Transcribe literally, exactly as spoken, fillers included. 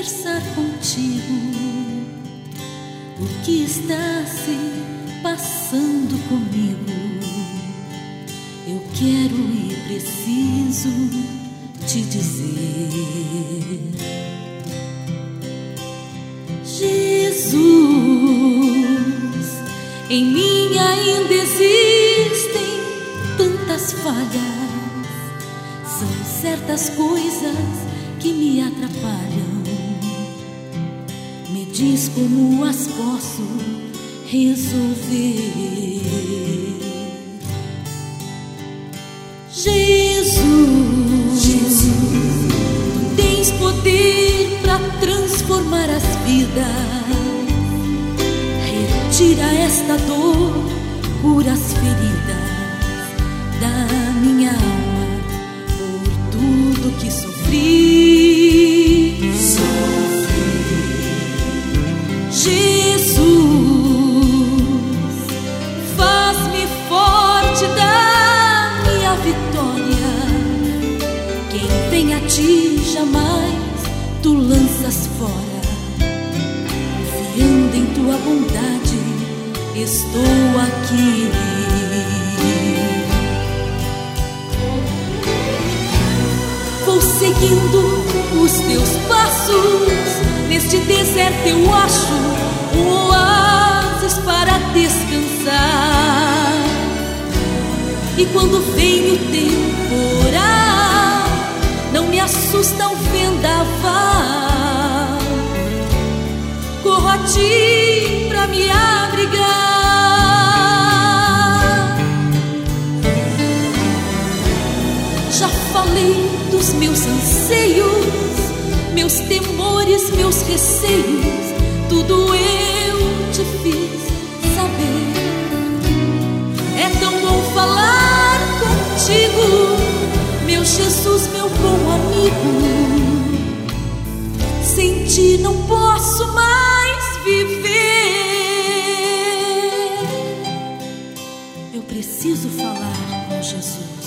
conversar contigo. O que está se passando comigo? Eu quero e preciso te dizer. Jesus, em mim ainda existem tantas falhas. São certas coisas que me atrapalham. Me diz como as posso resolver. Jesus, Jesus, tu tens poder para transformar as vidas. Retira esta dor, cura as feridas da minha alma por tudo que sofri. Sofri. Jesus, faz-me forte da minha vitória. Quem vem a ti jamais tu lanças fora. Confiando em tua bondade, estou aqui. Vou seguindo os teus passos. Neste deserto eu acho um oásis para descansar. E quando vem o temporal, não me assusta o vendaval. Corro a ti pra me abrigar. Já falei dos meus anseios, meus temores, meus receios, tudo eu te fiz saber. É tão bom falar contigo, meu Jesus, meu bom amigo. Sem ti não posso mais viver. Eu preciso falar com Jesus.